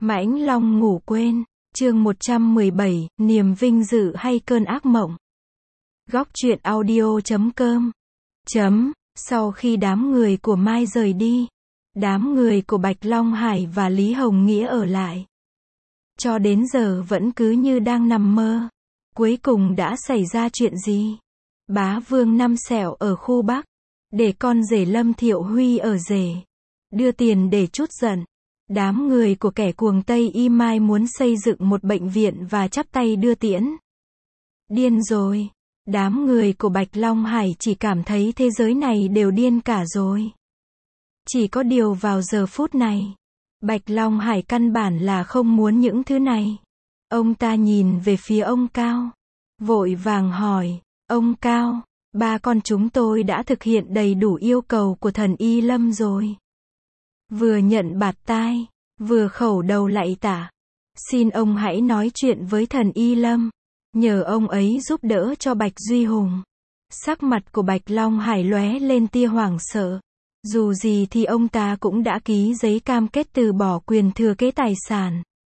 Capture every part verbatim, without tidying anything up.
Mãnh Long ngủ quên, chương một trăm mười bảy, niềm vinh dự hay cơn ác mộng. Góc truyện audio chấm com. Chấm, sau khi đám người của Mai rời đi, đám người của Bạch Long Hải và Lý Hồng Nghĩa ở lại. Cho đến giờ vẫn cứ như đang nằm mơ. Cuối cùng đã xảy ra chuyện gì? Bá Vương Năm Sẹo ở khu Bắc, để con rể Lâm Thiệu Huy ở rể, đưa tiền để trút giận. Đám người của kẻ cuồng Tây Y Mai muốn xây dựng một bệnh viện và chắp tay đưa tiễn. Điên rồi. Đám người của Bạch Long Hải chỉ cảm thấy thế giới này đều điên cả rồi. Chỉ có điều vào giờ phút này, Bạch Long Hải căn bản là không muốn những thứ này. Ông ta nhìn về phía ông Cao, vội vàng hỏi, ông Cao, ba con chúng tôi đã thực hiện đầy đủ yêu cầu của thần Y Lâm rồi. Vừa nhận bạt tai, vừa khẩu đầu lạy tạ. Xin ông hãy nói chuyện với thần Y Lâm, nhờ ông ấy giúp đỡ cho Bạch Duy Hùng. Sắc mặt của Bạch Long Hải lóe lên tia hoảng sợ. Dù gì thì ông ta cũng đã ký giấy cam kết từ bỏ quyền thừa kế tài sản.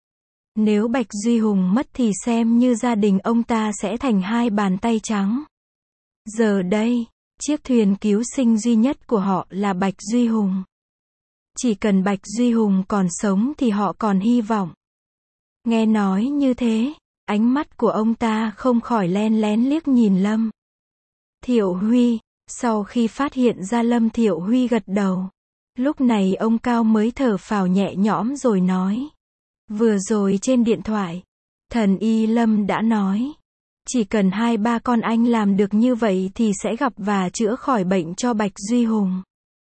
Nếu Bạch Duy Hùng mất thì xem như gia đình ông ta sẽ thành hai bàn tay trắng. Giờ đây, chiếc thuyền cứu sinh duy nhất của họ là Bạch Duy Hùng. Chỉ cần Bạch Duy Hùng còn sống thì họ còn hy vọng. Nghe nói như thế, ánh mắt của ông ta không khỏi len lén liếc nhìn Lâm Thiệu Huy. Sau khi phát hiện ra Lâm Thiệu Huy gật đầu, lúc này ông Cao mới thở phào nhẹ nhõm rồi nói. Vừa rồi trên điện thoại, thần Y Lâm đã nói, chỉ cần hai ba con anh làm được như vậy thì sẽ gặp và chữa khỏi bệnh cho Bạch Duy Hùng.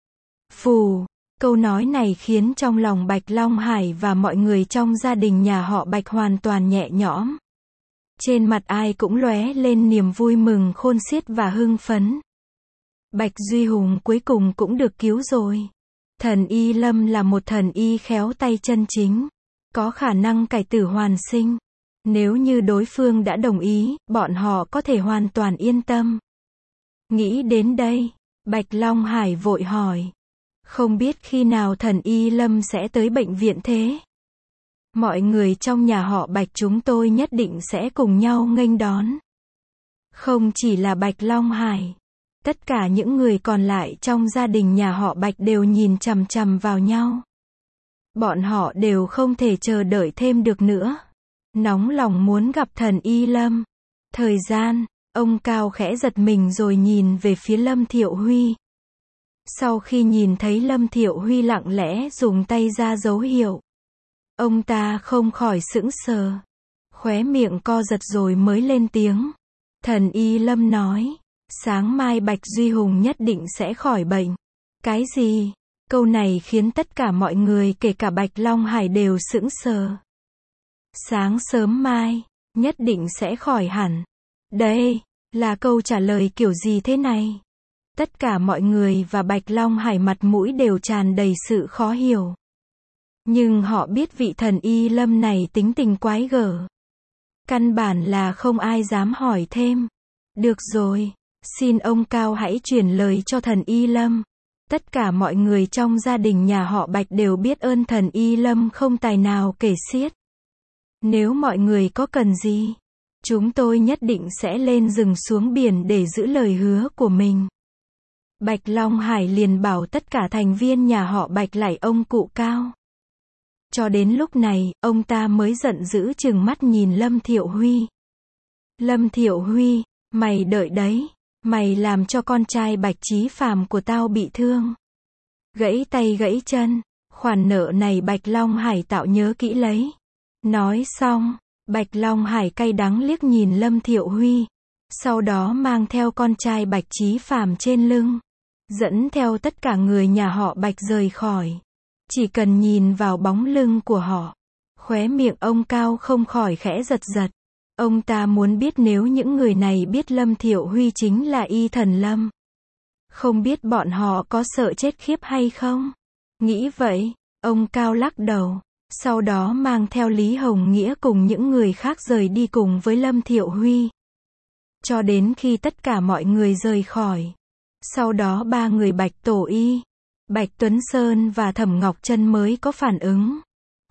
Phù, câu nói này khiến trong lòng Bạch Long Hải và mọi người trong gia đình nhà họ Bạch hoàn toàn nhẹ nhõm. Trên mặt ai cũng lóe lên niềm vui mừng khôn xiết và hưng phấn. Bạch Duy Hùng cuối cùng cũng được cứu rồi. Thần Y Lâm là một thần y khéo tay chân chính, có khả năng cải tử hoàn sinh. Nếu như đối phương đã đồng ý, bọn họ có thể hoàn toàn yên tâm. Nghĩ đến đây, Bạch Long Hải vội hỏi. Không biết khi nào thần Y Lâm sẽ tới bệnh viện thế? Mọi người trong nhà họ Bạch chúng tôi nhất định sẽ cùng nhau nghênh đón. Không chỉ là Bạch Long Hải, tất cả những người còn lại trong gia đình nhà họ Bạch đều nhìn chằm chằm vào nhau. Bọn họ đều không thể chờ đợi thêm được nữa. Nóng lòng muốn gặp thần Y Lâm. Thời gian, ông Cao khẽ giật mình rồi nhìn về phía Lâm Thiệu Huy. Sau khi nhìn thấy Lâm Thiệu Huy lặng lẽ dùng tay ra dấu hiệu, ông ta không khỏi sững sờ. Khóe miệng co giật rồi mới lên tiếng. Thần Y Lâm nói, sáng mai Bạch Duy Hùng nhất định sẽ khỏi bệnh. Cái gì? Câu này khiến tất cả mọi người kể cả Bạch Long Hải đều sững sờ. Sáng sớm mai, nhất định sẽ khỏi hẳn. Đây, là câu trả lời kiểu gì thế này? Tất cả mọi người và Bạch Long Hải mặt mũi đều tràn đầy sự khó hiểu. Nhưng họ biết vị thần Y Lâm này tính tình quái gở. Căn bản là không ai dám hỏi thêm. Được rồi, xin ông Cao hãy truyền lời cho thần Y Lâm. Tất cả mọi người trong gia đình nhà họ Bạch đều biết ơn thần Y Lâm không tài nào kể xiết. Nếu mọi người có cần gì, chúng tôi nhất định sẽ lên rừng xuống biển để giữ lời hứa của mình. Bạch Long Hải liền bảo tất cả thành viên nhà họ Bạch lạy ông cụ Cao. Cho đến lúc này, ông ta mới giận dữ trừng mắt nhìn Lâm Thiệu Huy. Lâm Thiệu Huy, mày đợi đấy, mày làm cho con trai Bạch Chí Phàm của tao bị thương. Gãy tay gãy chân, khoản nợ này Bạch Long Hải tạo nhớ kỹ lấy. Nói xong, Bạch Long Hải cay đắng liếc nhìn Lâm Thiệu Huy. Sau đó mang theo con trai Bạch Chí Phàm trên lưng, dẫn theo tất cả người nhà họ Bạch rời khỏi. Chỉ cần nhìn vào bóng lưng của họ, khóe miệng ông Cao không khỏi khẽ giật giật. Ông ta muốn biết nếu những người này biết Lâm Thiệu Huy chính là Y Thần Lâm, không biết bọn họ có sợ chết khiếp hay không? Nghĩ vậy, ông Cao lắc đầu, sau đó mang theo Lý Hồng Nghĩa cùng những người khác rời đi cùng với Lâm Thiệu Huy. Cho đến khi tất cả mọi người rời khỏi, sau đó ba người Bạch Tổ Y, Bạch Tuấn Sơn và Thẩm Ngọc Trân mới có phản ứng.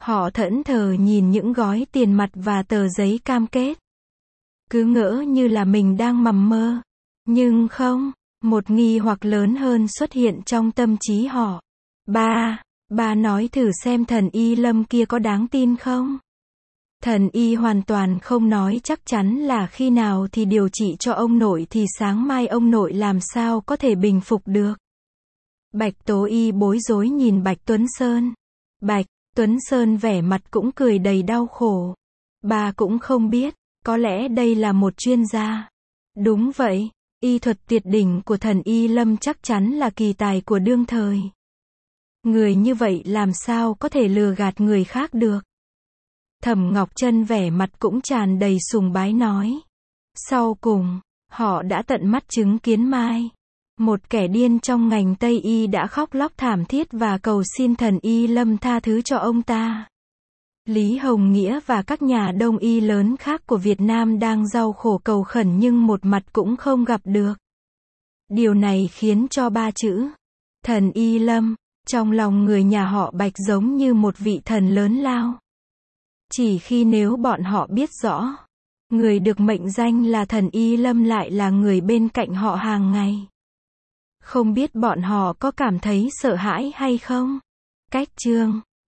Họ thẫn thờ nhìn những gói tiền mặt và tờ giấy cam kết. Cứ ngỡ như là mình đang nằm mơ. Nhưng không, một nghi hoặc lớn hơn xuất hiện trong tâm trí họ. Ba, ba nói thử xem thần y Lâm kia có đáng tin không? Thần y hoàn toàn không nói chắc chắn là khi nào thì điều trị cho ông nội thì sáng mai ông nội làm sao có thể bình phục được. Bạch Tố Y bối rối nhìn Bạch Tuấn Sơn. Bạch Tuấn Sơn vẻ mặt cũng cười đầy đau khổ. Bà cũng không biết, có lẽ đây là một chuyên gia. Đúng vậy, y thuật tuyệt đỉnh của thần y Lâm chắc chắn là kỳ tài của đương thời. Người như vậy làm sao có thể lừa gạt người khác được. Thẩm Ngọc Trân vẻ mặt cũng tràn đầy sùng bái nói. Sau cùng, họ đã tận mắt chứng kiến Mai. Một kẻ điên trong ngành Tây Y đã khóc lóc thảm thiết và cầu xin thần y Lâm tha thứ cho ông ta. Lý Hồng Nghĩa và các nhà đông y lớn khác của Việt Nam đang đau khổ cầu khẩn nhưng một mặt cũng không gặp được. Điều này khiến cho ba chữ thần y Lâm trong lòng người nhà họ Bạch giống như một vị thần lớn lao. Chỉ khi nếu bọn họ biết rõ, người được mệnh danh là thần y Lâm lại là người bên cạnh họ hàng ngày. Không biết bọn họ có cảm thấy sợ hãi hay không? Cách chương